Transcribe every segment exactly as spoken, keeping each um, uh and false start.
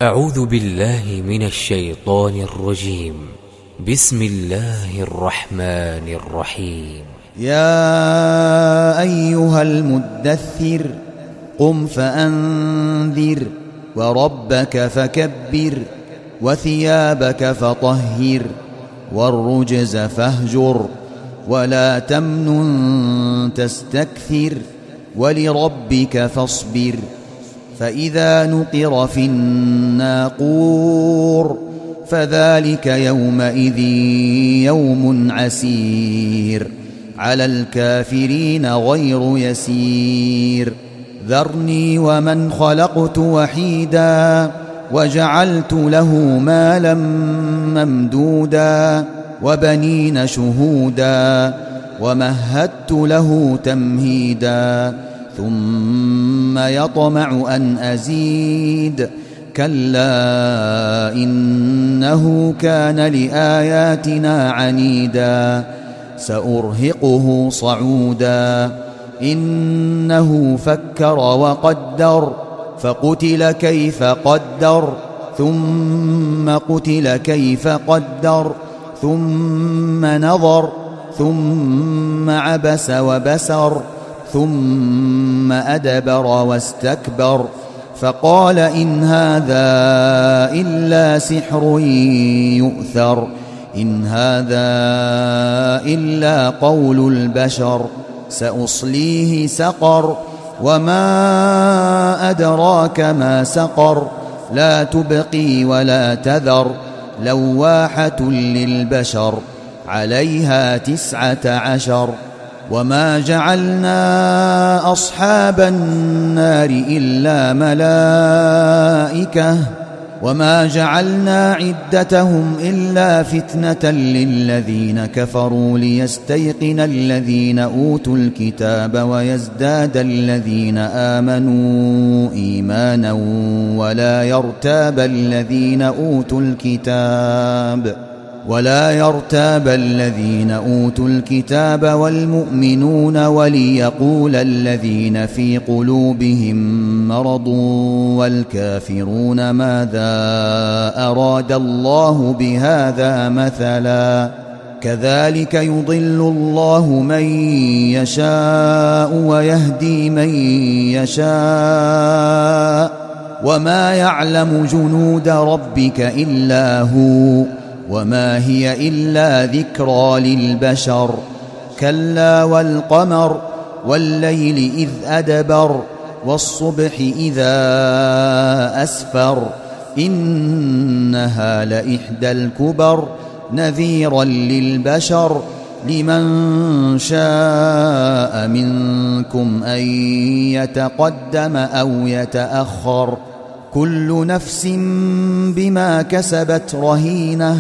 أعوذ بالله من الشيطان الرجيم. بسم الله الرحمن الرحيم. يا أيها المدثر قم فأنذر وربك فكبر وثيابك فطهر والرجز فاهجر ولا تمنن تستكثر ولربك فاصبر فإذا نقر في الناقور فذلك يومئذ يوم عسير على الكافرين غير يسير ذرني ومن خلقت وحيدا وجعلت له مالا ممدودا وبنين شهودا ومهدت له تمهيدا ثم يطمع أن أزيد كلا إنه كان لآياتنا عنيدا سأرهقه صعودا إنه فكر وقدر فقتل كيف قدر ثم قتل كيف قدر ثم نظر ثم عبس وبسر ثم أدبر واستكبر فقال إن هذا إلا سحر يؤثر إن هذا إلا قول البشر سأصليه سقر وما أدراك ما سقر لا تبقي ولا تذر لواحة للبشر عليها تسعة عشر وما جعلنا أصحاب النار إلا ملائكة وما جعلنا عدتهم إلا فتنة للذين كفروا ليستيقن الذين أوتوا الكتاب ويزداد الذين آمنوا إيمانا ولا يرتاب الذين أوتوا الكتاب ولا يرتاب الذين أوتوا الكتاب والمؤمنون وليقول الذين في قلوبهم مرض والكافرون ماذا أراد الله بهذا مثلا كذلك يضل الله من يشاء ويهدي من يشاء وما يعلم جنود ربك إلا هو وما هي إلا ذكرى للبشر كلا والقمر والليل إذ أدبر والصبح إذا أسفر إنها لإحدى الكبر نذيرا للبشر لمن شاء منكم أن يتقدم أو يتأخر كل نفس بما كسبت رهينة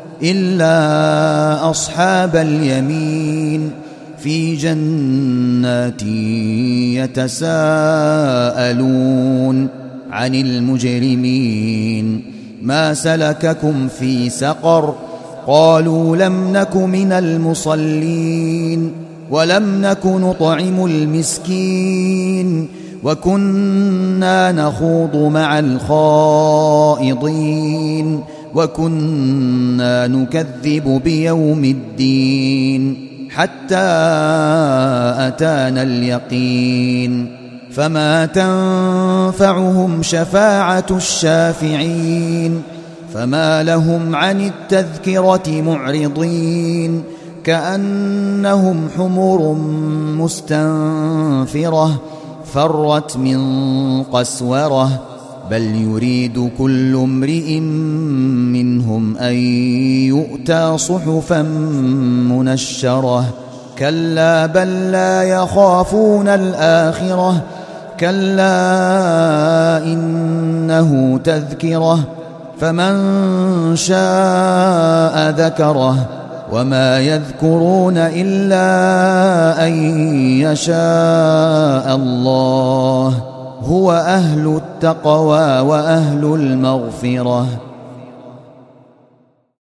إلا أصحاب اليمين في جنات يتساءلون عن المجرمين ما سلككم في سقر قالوا لم نك من المصلين ولم نك نطعم المسكين وكنا نخوض مع الخائضين وكنا نكذب بيوم الدين حتى أتانا اليقين فما تنفعهم شفاعة الشافعين فما لهم عن التذكرة معرضين كأنهم حمر مستنفرة فرت من قسورة بل يريد كل امرئ منهم أن يؤتى صحفا منشرة كلا بل لا يخافون الآخرة كلا إنه تذكرة فمن شاء ذكره وما يذكرون إلا أن يشاء الله هو أهل التقوى وأهل المغفرة.